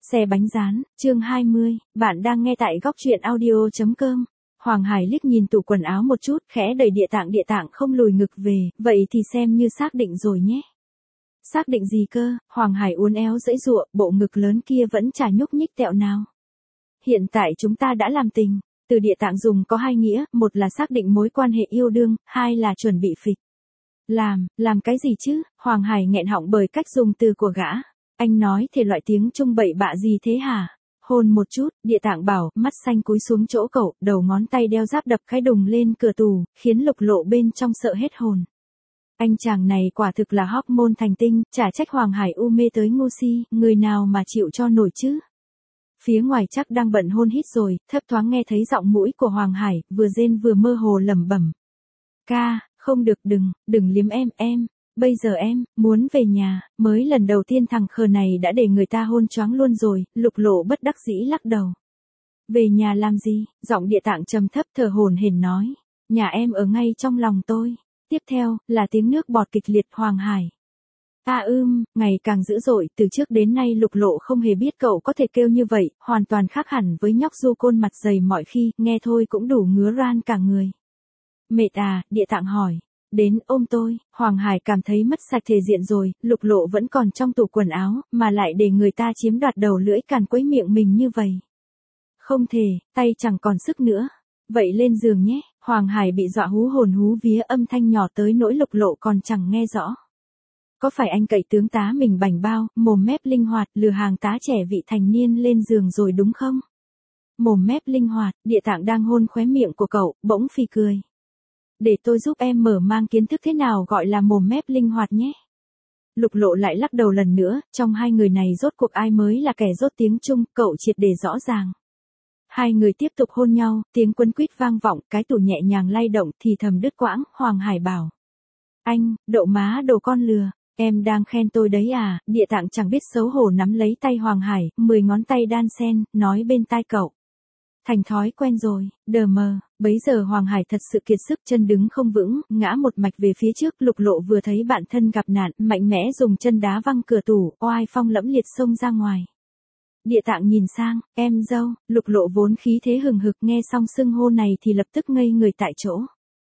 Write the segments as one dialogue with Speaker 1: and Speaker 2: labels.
Speaker 1: Xe bánh rán, chương 20, bạn đang nghe tại góc truyện audio.com. Hoàng Hải liếc nhìn tủ quần áo một chút, khẽ đẩy địa tạng không lùi ngực về, vậy thì xem như xác định rồi nhé. Xác định gì cơ? Hoàng Hải uốn éo giãy giụa, bộ ngực lớn kia vẫn chả nhúc nhích tẹo nào. Hiện tại chúng ta đã làm tình, từ địa tạng dùng có hai nghĩa, một là xác định mối quan hệ yêu đương, hai là chuẩn bị phịch. Làm cái gì chứ? Hoàng Hải nghẹn họng bởi cách dùng từ của gã. Anh nói thể loại tiếng Trung bậy bạ gì thế hả? Hôn một chút, địa tạng bảo, mắt xanh cúi xuống chỗ cậu, đầu ngón tay đeo giáp đập cái đùng lên cửa tù, khiến Lục Lộ bên trong sợ hết hồn. Anh chàng này quả thực là hormone thành tinh, chả trách Hoàng Hải u mê tới ngu si, người nào mà chịu cho nổi chứ? Phía ngoài chắc đang bận hôn hít rồi, thấp thoáng nghe thấy giọng mũi của Hoàng Hải, vừa rên vừa mơ hồ lẩm bẩm. Ca, không được, đừng liếm em. Bây giờ em, muốn về nhà, mới lần đầu tiên thằng khờ này đã để người ta hôn choáng luôn rồi, Lục Lộ bất đắc dĩ lắc đầu. Về nhà làm gì? Giọng địa tạng trầm thấp thở hổn hển nói. Nhà em ở ngay trong lòng tôi. Tiếp theo, là tiếng nước bọt kịch liệt Hoàng Hải. Ngày càng dữ dội, từ trước đến nay Lục Lộ không hề biết cậu có thể kêu như vậy, hoàn toàn khác hẳn với nhóc du côn mặt dày mọi khi, nghe thôi cũng đủ ngứa ran cả người. Mệt à? Địa tạng hỏi. Đến ôm tôi, Hoàng Hải cảm thấy mất sạch thể diện rồi, Lục Lộ vẫn còn trong tủ quần áo, mà lại để người ta chiếm đoạt đầu lưỡi càn quấy miệng mình như vậy. Không thể, tay chẳng còn sức nữa. Vậy lên giường nhé, Hoàng Hải bị dọa hú hồn hú vía, âm thanh nhỏ tới nỗi Lục Lộ còn chẳng nghe rõ. Có phải anh cậy tướng tá mình bảnh bao, mồm mép linh hoạt, lừa hàng tá trẻ vị thành niên lên giường rồi đúng không? Mồm mép linh hoạt, địa tạng đang hôn khóe miệng của cậu, bỗng phì cười. Để tôi giúp em mở mang kiến thức thế nào gọi là mồm mép linh hoạt nhé. Lục Lộ lại lắc đầu lần nữa, trong hai người này rốt cuộc ai mới là kẻ rốt tiếng Trung, cậu triệt để rõ ràng. Hai người tiếp tục hôn nhau, tiếng quấn quýt vang vọng, cái tủ nhẹ nhàng lay động thì thầm đứt quãng, Hoàng Hải bảo. Anh, đậu má đồ con lừa, em đang khen tôi đấy à? Địa tạng chẳng biết xấu hổ nắm lấy tay Hoàng Hải, 10 ngón tay đan xen, nói bên tai cậu. Thành thói quen rồi, đờ mờ, bấy giờ Hoàng Hải thật sự kiệt sức, chân đứng không vững, ngã một mạch về phía trước. Lục Lộ vừa thấy bạn thân gặp nạn, mạnh mẽ dùng chân đá văng cửa tủ, oai phong lẫm liệt xông ra ngoài. Địa tạng nhìn sang, em dâu. Lục Lộ vốn khí thế hừng hực, nghe xong xưng hô này thì lập tức ngây người tại chỗ.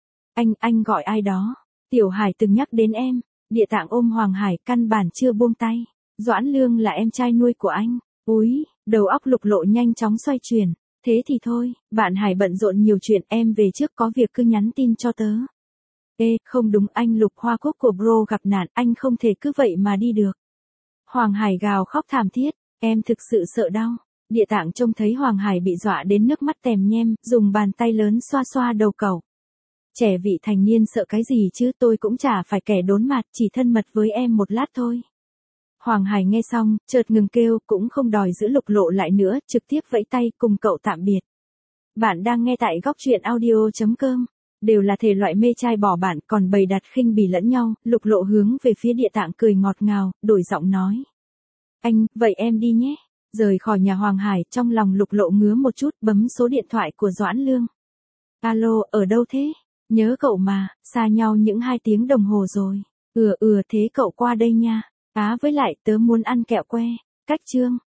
Speaker 1: Anh gọi ai đó? Tiểu Hải từng nhắc đến em. Địa tạng ôm Hoàng Hải, căn bản chưa buông tay. Doãn Lương là em trai nuôi của anh. Úi, đầu óc Lục Lộ nhanh chóng xoay chuyển. Thế thì thôi, bạn Hải bận rộn nhiều chuyện, em về trước có việc cứ nhắn tin cho tớ. Ê, không đúng, anh Lục Hoa Quốc của bro gặp nạn, anh không thể cứ vậy mà đi được. Hoàng Hải gào khóc thảm thiết, em thực sự sợ đau. Địa tạng trông thấy Hoàng Hải bị dọa đến nước mắt tèm nhem, dùng bàn tay lớn xoa xoa đầu cậu. Trẻ vị thành niên sợ cái gì chứ, tôi cũng chả phải kẻ đốn mặt, chỉ thân mật với em một lát thôi. Hoàng Hải nghe xong, chợt ngừng kêu, cũng không đòi giữ Lục Lộ lại nữa, trực tiếp vẫy tay cùng cậu tạm biệt. Bạn đang nghe tại góc truyện audio.com. Đều là thể loại mê trai bỏ bạn, còn bày đặt khinh bỉ lẫn nhau. Lục Lộ hướng về phía địa tạng cười ngọt ngào, đổi giọng nói. Anh, vậy em đi nhé. Rời khỏi nhà Hoàng Hải, trong lòng Lục Lộ ngứa một chút, bấm số điện thoại của Doãn Lương. Alo, ở đâu thế? Nhớ cậu mà, xa nhau những 2 tiếng đồng hồ rồi. Thế cậu qua đây nha. Với lại tớ muốn ăn kẹo que. Cách chương.